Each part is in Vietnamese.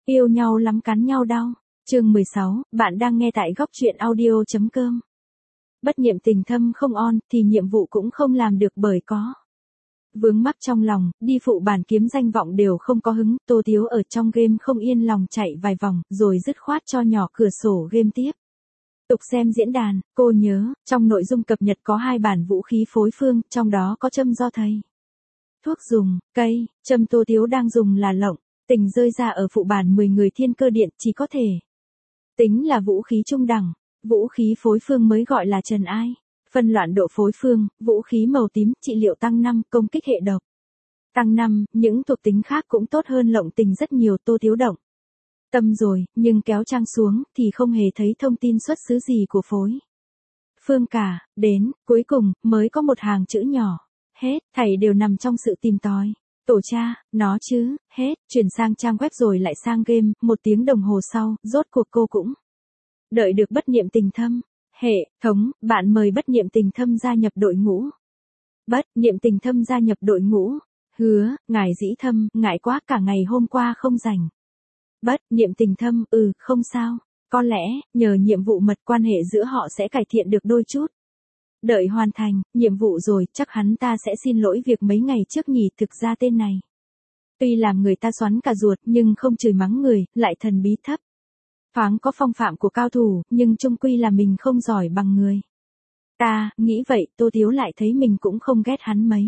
Yêu nhau lắm cắn nhau đau. Chương 16, bạn đang nghe tại góc truyện audio.com. Bất nhiệm tình thâm không on thì nhiệm vụ cũng không làm được bởi có vướng mắc trong lòng, đi phụ bản kiếm danh vọng đều không có hứng. Tô Thiếu ở trong game không yên lòng chạy vài vòng, rồi dứt khoát cho nhỏ cửa sổ game tiếp. Tục xem diễn đàn, cô nhớ, trong nội dung cập nhật có 2 bản vũ khí phối phương, trong đó có châm do thầy. Thuốc dùng, cây, châm Tô Thiếu đang dùng là lộng, tình rơi ra ở phụ bản 10 người thiên cơ điện chỉ có thể tính là vũ khí trung đẳng, vũ khí phối phương mới gọi là trần ai. Phân loạn độ phối phương, vũ khí màu tím, trị liệu tăng 5, công kích hệ độc tăng 5, những thuộc tính khác cũng tốt hơn lộng tình rất nhiều. Tô Thiếu động tâm rồi, nhưng kéo trang xuống thì không hề thấy thông tin xuất xứ gì của phối phương cả, đến cuối cùng mới có một hàng chữ nhỏ, hết, thảy đều nằm trong sự tìm tòi. Tổ cha, nó chứ, hết, chuyển sang trang web rồi lại sang game, 1 tiếng đồng hồ sau, rốt cuộc cô cũng đợi được bất niệm tình thâm. Hệ thống, bạn mời bất niệm tình thâm gia nhập đội ngũ. Bất niệm tình thâm gia nhập đội ngũ. Hứa, ngài dĩ thâm, ngại quá cả ngày hôm qua không rảnh. Bất niệm tình thâm, không sao. Có lẽ, nhờ nhiệm vụ mật quan hệ giữa họ sẽ cải thiện được đôi chút. Đợi hoàn thành, nhiệm vụ rồi, chắc hắn ta sẽ xin lỗi việc mấy ngày trước nhỉ. Thực ra tên này tuy làm người ta xoắn cả ruột nhưng không chửi mắng người, lại thần bí thấp. Thoáng có phong phạm của cao thủ, nhưng chung quy là mình không giỏi bằng người ta, nghĩ vậy, Tô Thiếu lại thấy mình cũng không ghét hắn mấy.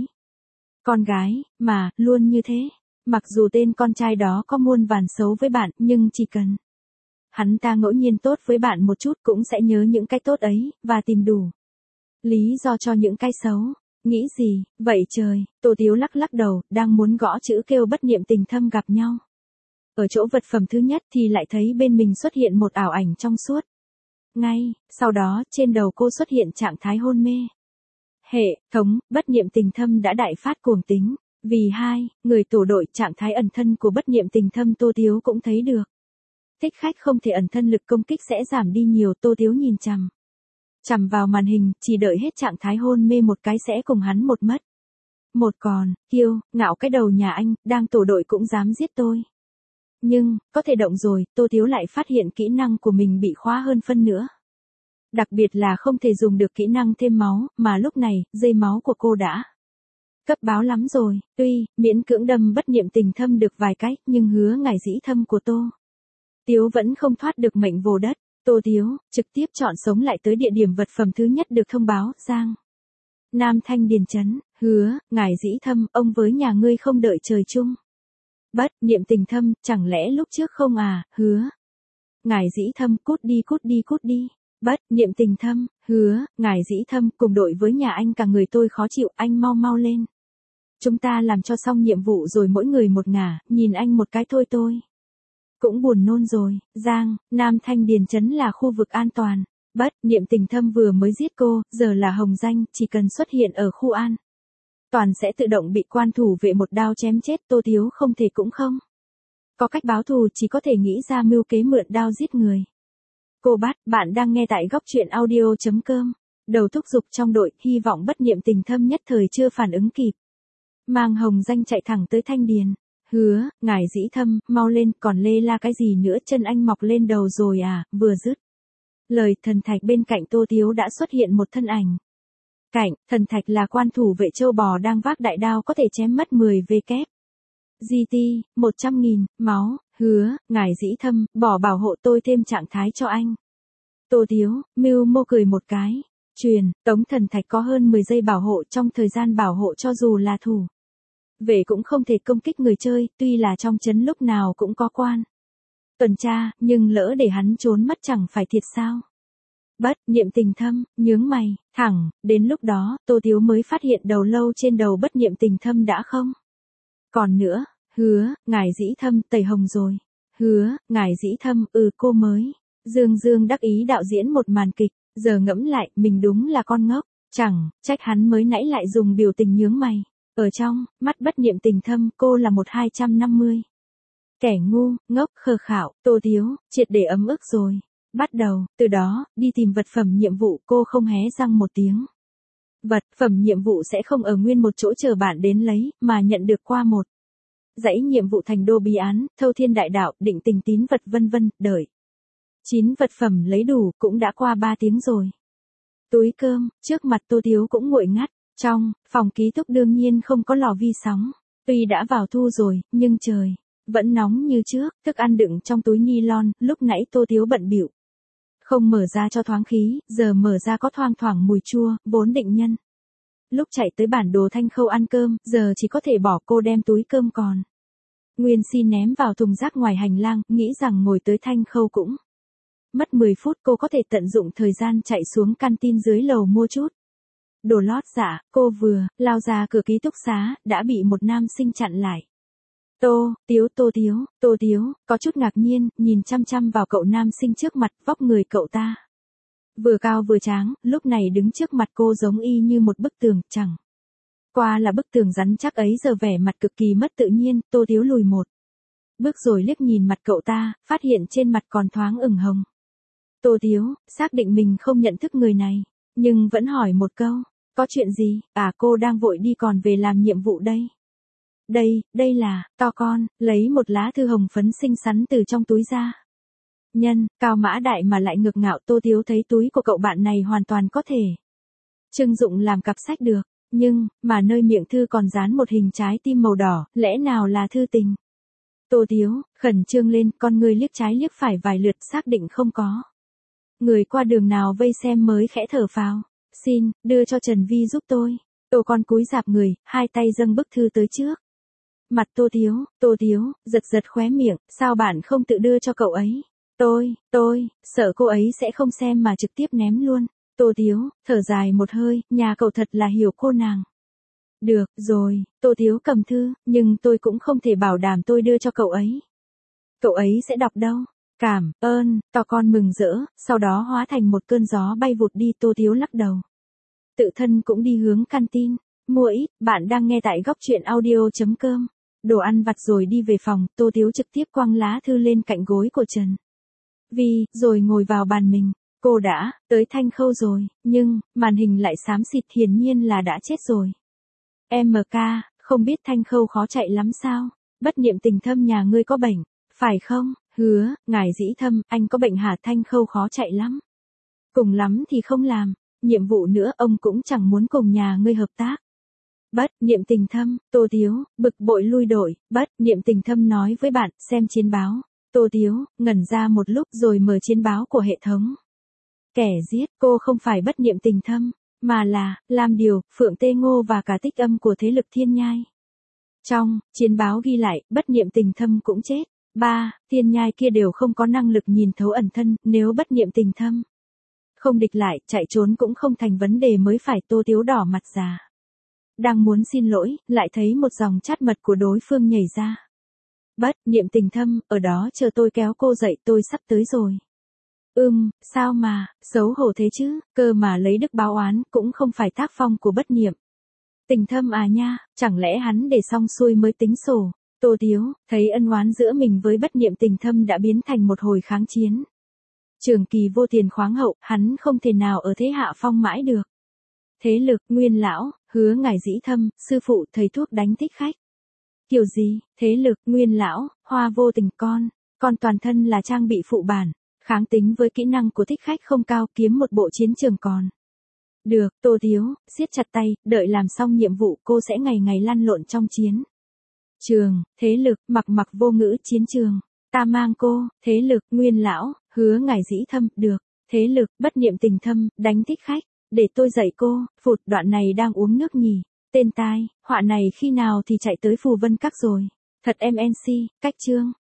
Con gái, mà, luôn như thế. Mặc dù tên con trai đó có muôn vàn xấu với bạn, nhưng chỉ cần hắn ta ngẫu nhiên tốt với bạn một chút cũng sẽ nhớ những cái tốt ấy, và tìm đủ lý do cho những cái xấu. Nghĩ gì, vậy trời, Tô Thiếu lắc lắc đầu, đang muốn gõ chữ kêu bất niệm tình thâm gặp nhau. Ở chỗ vật phẩm thứ nhất thì lại thấy bên mình xuất hiện một ảo ảnh trong suốt. Ngay, sau đó, trên đầu cô xuất hiện trạng thái hôn mê. Hệ thống, bất niệm tình thâm đã đại phát cuồng tính. Vì 2, người tổ đội trạng thái ẩn thân của bất niệm tình thâm Tô Thiếu cũng thấy được. Thích khách không thể ẩn thân lực công kích sẽ giảm đi nhiều. Tô Thiếu nhìn chằm vào màn hình, chỉ đợi hết trạng thái hôn mê một cái sẽ cùng hắn một mất. Một còn, kiêu, ngạo cái đầu nhà anh, đang tổ đội cũng dám giết tôi. Nhưng, có thể động rồi, Tô Thiếu lại phát hiện kỹ năng của mình bị khóa hơn phân nữa. Đặc biệt là không thể dùng được kỹ năng thêm máu, mà lúc này, dây máu của cô đã cấp báo lắm rồi. Tuy, miễn cưỡng đâm bất niệm tình thâm được vài cách, nhưng hứa ngải dĩ thâm của Tô Thiếu vẫn không thoát được mệnh vồ đất. Tô Thiếu, trực tiếp chọn sống lại tới địa điểm vật phẩm thứ nhất được thông báo, Giang Nam Thanh Điền Trấn. Hứa, ngải dĩ thâm, ông với nhà ngươi không đợi trời chung. Bất niệm tình thâm, chẳng lẽ lúc trước không à, hứa. Ngài dĩ thâm, cút đi. Bất niệm tình thâm, hứa, ngài dĩ thâm, cùng đội với nhà anh cả người tôi khó chịu, anh mau lên. Chúng ta làm cho xong nhiệm vụ rồi mỗi người một ngả, nhìn anh một cái thôi tôi cũng buồn nôn rồi. Giang Nam Thanh Điền Trấn là khu vực an toàn. Bất niệm tình thâm vừa mới giết cô, giờ là hồng danh, chỉ cần xuất hiện ở khu an toàn sẽ tự động bị quan thủ vệ một đao chém chết. Tô Thiếu không thể cũng không có cách báo thù, chỉ có thể nghĩ ra mưu kế mượn đao giết người. Cô bắt, bạn đang nghe tại góc truyện audio.com. Đầu thúc giục trong đội, hy vọng bất niệm tình thâm nhất thời chưa phản ứng kịp. Mang hồng danh chạy thẳng tới Thanh Điền. Hứa, ngải dĩ thâm, mau lên, còn lê la cái gì nữa, chân anh mọc lên đầu rồi à. Vừa dứt lời, thần thạch bên cạnh Tô Thiếu đã xuất hiện một thân ảnh. Cảnh, thần thạch là quan thủ vệ châu bò đang vác đại đao có thể chém mất 10 vk. GT, 100.000, máu. Hứa, ngài dĩ thâm, bỏ bảo hộ tôi thêm trạng thái cho anh. Tô Thiếu, mưu mô cười một cái. Truyền, tống thần thạch có hơn 10 giây bảo hộ, trong thời gian bảo hộ cho dù là thủ vệ cũng không thể công kích người chơi, tuy là trong trấn lúc nào cũng có quan tuần tra, nhưng lỡ để hắn trốn mất chẳng phải thiệt sao. Bất niệm tình thâm, nhướng mày, thẳng, đến lúc đó, Tô Thiếu mới phát hiện đầu lâu trên đầu bất niệm tình thâm đã không còn nữa. Hứa, ngài dĩ thâm, tẩy hồng rồi. Hứa, ngài dĩ thâm, cô mới. Dương đắc ý đạo diễn một màn kịch, giờ ngẫm lại, mình đúng là con ngốc, chẳng trách hắn mới nãy lại dùng biểu tình nhướng mày. Ở trong mắt bất niệm tình thâm, cô là một 250. Kẻ ngu, ngốc, khờ khạo. Tô Thiếu, triệt để ấm ức rồi. Bắt đầu, từ đó, đi tìm vật phẩm nhiệm vụ, cô không hé răng một tiếng. Vật phẩm nhiệm vụ sẽ không ở nguyên một chỗ chờ bạn đến lấy, mà nhận được qua một dãy nhiệm vụ thành đô bí án, thâu thiên đại đạo, định tình tín vật vân vân, đợi. 9 vật phẩm lấy đủ, cũng đã qua 3 tiếng rồi. Túi cơm, trước mặt Tô Thiếu cũng nguội ngắt, trong phòng ký túc đương nhiên không có lò vi sóng. Tuy đã vào thu rồi, nhưng trời vẫn nóng như trước, thức ăn đựng trong túi nylon, lúc nãy Tô Thiếu bận bịu không mở ra cho thoáng khí, giờ mở ra có thoang thoảng mùi chua, vốn định nhân. Lúc chạy tới bản đồ Thanh Khâu ăn cơm, giờ chỉ có thể bỏ cô đem túi cơm còn nguyên si ném vào thùng rác ngoài hành lang, nghĩ rằng ngồi tới Thanh Khâu cũng mất 10 phút cô có thể tận dụng thời gian chạy xuống canteen dưới lầu mua chút đồ lót dạ, cô vừa lao ra cửa ký túc xá, đã bị một nam sinh chặn lại. Tô Thiếu, có chút ngạc nhiên, nhìn chăm chăm vào cậu nam sinh trước mặt, vóc người cậu ta vừa cao vừa tráng, lúc này đứng trước mặt cô giống y như một bức tường, chẳng qua là bức tường rắn chắc ấy giờ vẻ mặt cực kỳ mất tự nhiên, Tô Thiếu lùi một bước rồi liếc nhìn mặt cậu ta, phát hiện trên mặt còn thoáng ửng hồng. Tô Thiếu, xác định mình không nhận thức người này, nhưng vẫn hỏi một câu, có chuyện gì, cô đang vội đi còn về làm nhiệm vụ đây. Đây là, to con, lấy một lá thư hồng phấn xinh xắn từ trong túi ra. Nhân, cao mã đại mà lại ngược ngạo, Tô Thiếu thấy túi của cậu bạn này hoàn toàn có thể trưng dụng làm cặp sách được, nhưng, mà nơi miệng thư còn dán một hình trái tim màu đỏ, lẽ nào là thư tình. Tô Thiếu, khẩn trương lên, con người liếc trái liếc phải vài lượt xác định không có người qua đường nào vây xem mới khẽ thở phào. Xin, đưa cho Trần Vi giúp tôi. Tô con cúi rạp người, hai tay dâng bức thư tới trước mặt Tô Thiếu, giật khóe miệng, sao bạn không tự đưa cho cậu ấy? Tôi, sợ cô ấy sẽ không xem mà trực tiếp ném luôn. Tô Thiếu, thở dài một hơi, nhà cậu thật là hiểu cô nàng. Được, rồi, Tô Thiếu cầm thư, nhưng tôi cũng không thể bảo đảm tôi đưa cho cậu ấy. Cậu ấy sẽ đọc đâu. Cảm ơn, to con mừng rỡ, sau đó hóa thành một cơn gió bay vụt đi. Tô Thiếu lắc đầu. Tự thân cũng đi hướng canteen. Mua ít, bạn đang nghe tại góc truyện audio.com. Đồ ăn vặt rồi đi về phòng, Tô Thiếu trực tiếp quăng lá thư lên cạnh gối của Trần Vi, rồi ngồi vào bàn mình. Cô đã tới Thanh Khâu rồi, nhưng màn hình lại xám xịt, hiển nhiên là đã chết rồi. MK, không biết Thanh Khâu khó chạy lắm sao? Bất niệm tình thâm nhà ngươi có bệnh, phải không? Hứa, ngài dĩ thâm, anh có bệnh hả? Thanh Khâu khó chạy lắm. Cùng lắm thì không làm nhiệm vụ nữa, ông cũng chẳng muốn cùng nhà ngươi hợp tác. Bất niệm tình thâm, Tô Thiếu, bực bội lui đội, bất niệm tình thâm nói với bạn, xem chiến báo. Tô Thiếu, ngẩn ra một lúc rồi mở chiến báo của hệ thống. Kẻ giết cô không phải bất niệm tình thâm, mà là, Lam Điều, Phượng Tê Ngô và cả tích âm của thế lực Thiên Nhai. Trong chiến báo ghi lại, bất niệm tình thâm cũng chết. 3. Thiên Nhai kia đều không có năng lực nhìn thấu ẩn thân, nếu bất niệm tình thâm không địch lại, chạy trốn cũng không thành vấn đề mới phải. Tô Thiếu đỏ mặt già. Đang muốn xin lỗi, lại thấy một dòng chat mật của đối phương nhảy ra. Bất niệm tình thâm, ở đó chờ tôi kéo cô dậy, tôi sắp tới rồi. Sao mà, xấu hổ thế chứ, cơ mà lấy đức báo oán, cũng không phải tác phong của bất niệm tình thâm à nha, chẳng lẽ hắn để xong xuôi mới tính sổ. Tô Thiếu, thấy ân oán giữa mình với bất niệm tình thâm đã biến thành một hồi kháng chiến. Trường kỳ vô tiền khoáng hậu, hắn không thể nào ở thế hạ phong mãi được. Thế lực, Nguyên lão, Hứa ngài dĩ thâm, sư phụ, thầy thuốc đánh thích khách. Kiểu gì, thế lực, Nguyên lão, Hoa vô tình, con toàn thân là trang bị phụ bản, kháng tính với kỹ năng của thích khách không cao, kiếm một bộ chiến trường còn. Được, Tô Thiếu, siết chặt tay, đợi làm xong nhiệm vụ cô sẽ ngày ngày lăn lộn trong chiến trường. Thế lực, mặc vô ngữ, chiến trường. Ta mang cô, thế lực, Nguyên lão, Hứa ngài dĩ thâm, được. Thế lực, bất niệm tình thâm, đánh thích khách. Để tôi dạy cô, phụt, đoạn này đang uống nước nhỉ. Tên tai, họa này khi nào thì chạy tới Phù Vân Các rồi. Thật MNC, cách chương.